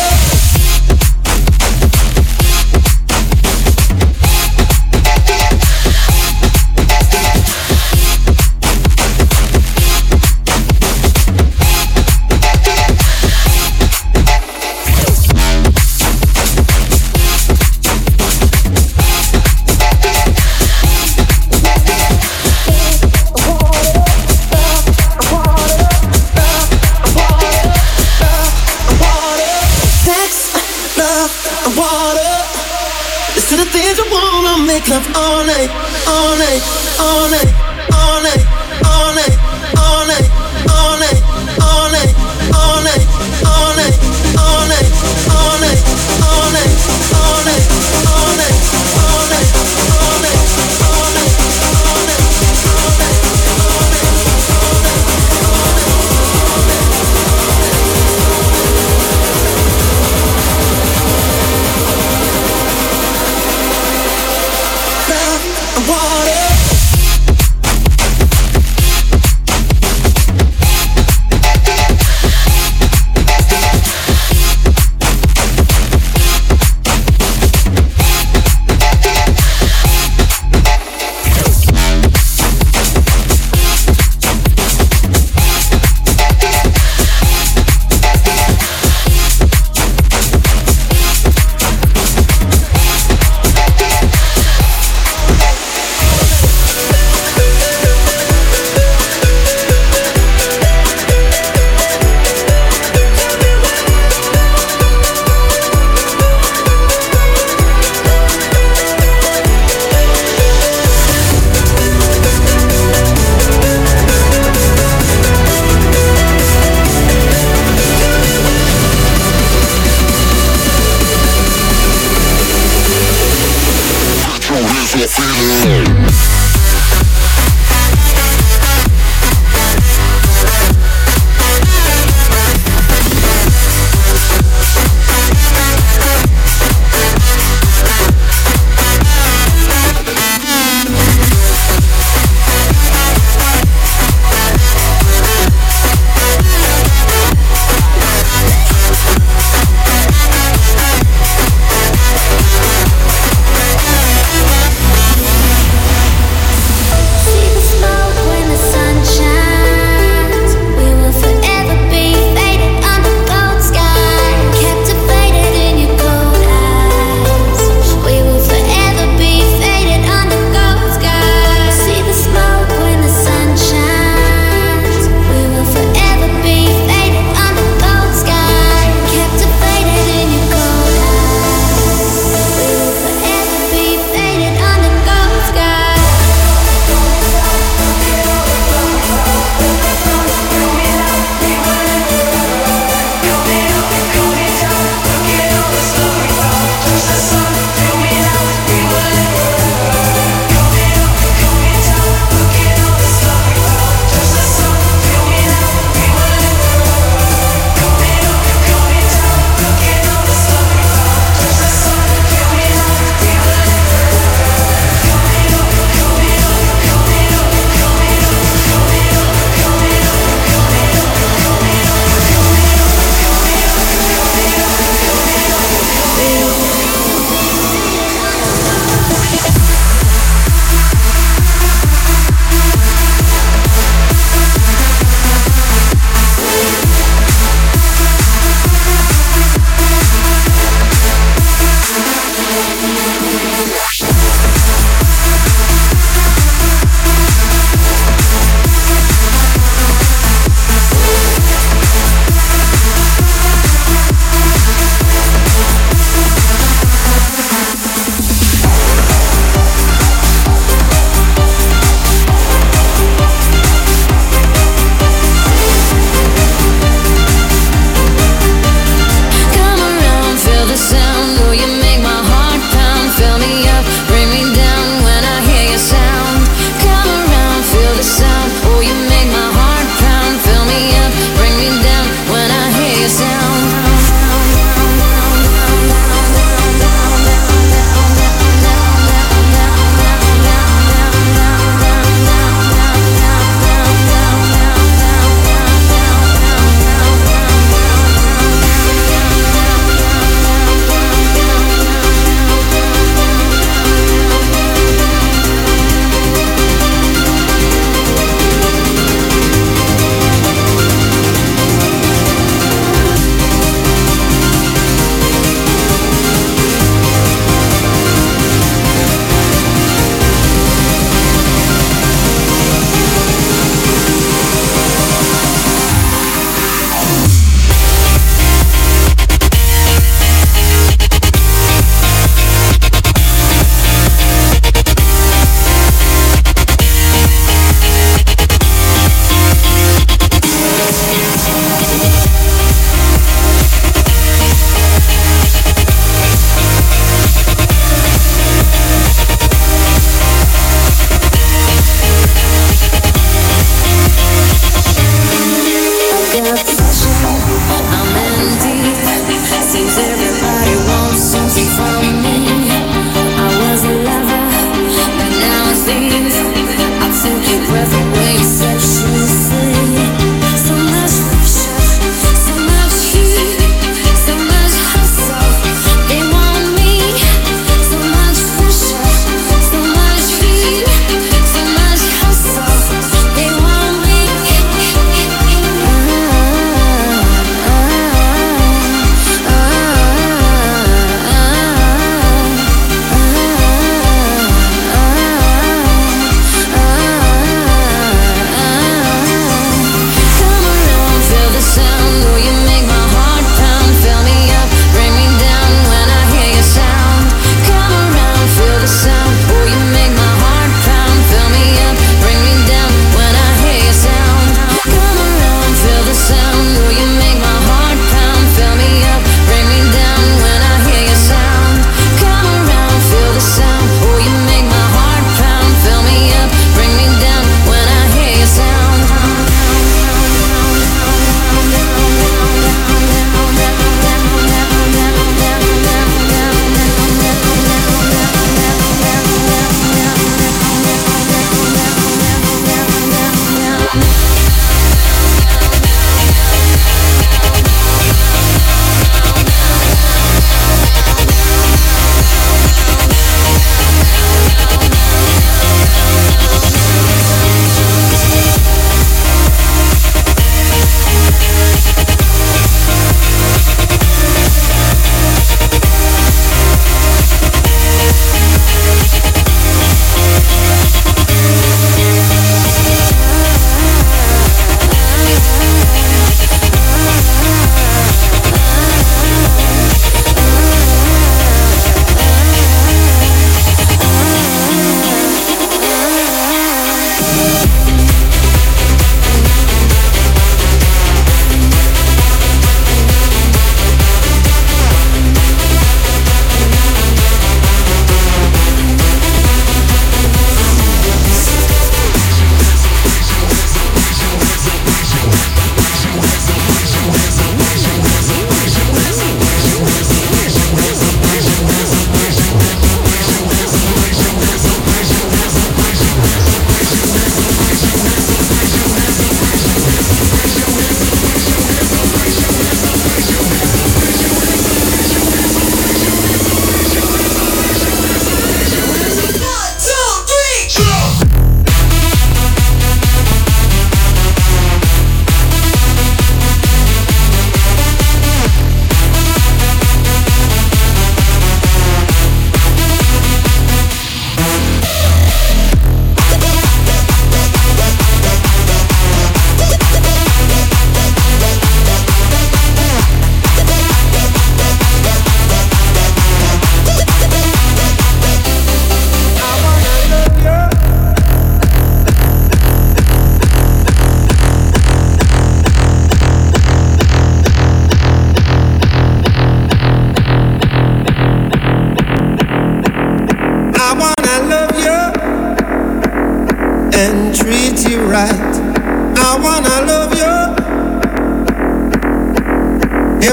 Make love all night, all night, all night, all night, all night, all night, all night, all night, all night, all night, all night, all night, all night, all night, all night, all night, all night, all night, all night. Water.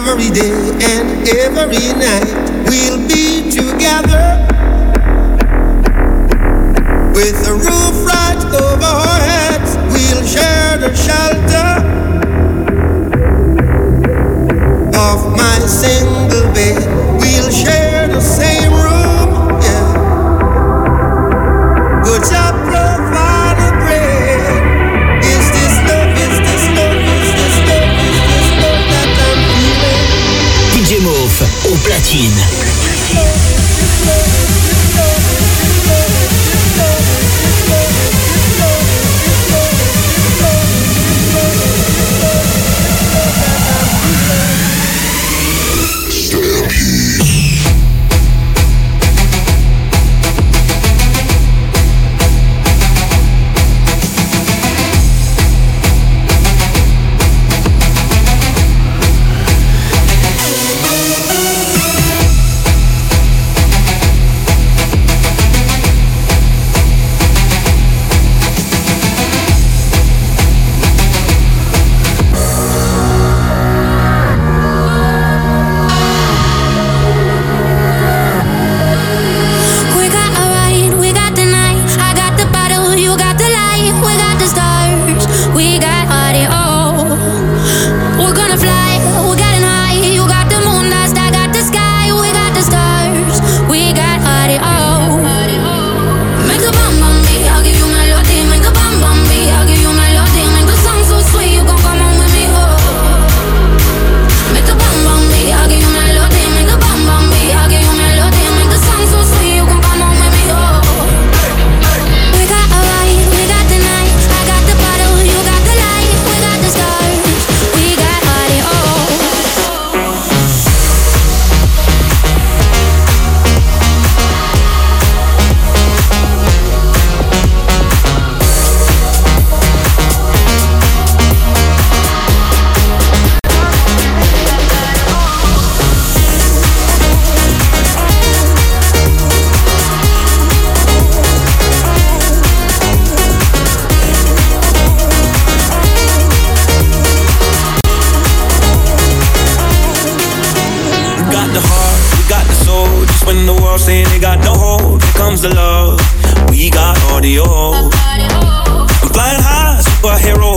every day and every night we'll be together with a roof right over our heads. We'll share the shelter of my single bed. We'll share the same room, yeah. Would you provide a bread? Is this love, is this love, is this love, is this love that I'm feeling? D J Mauve au platine. When the world saying they got no hope, here comes the love. We got audio.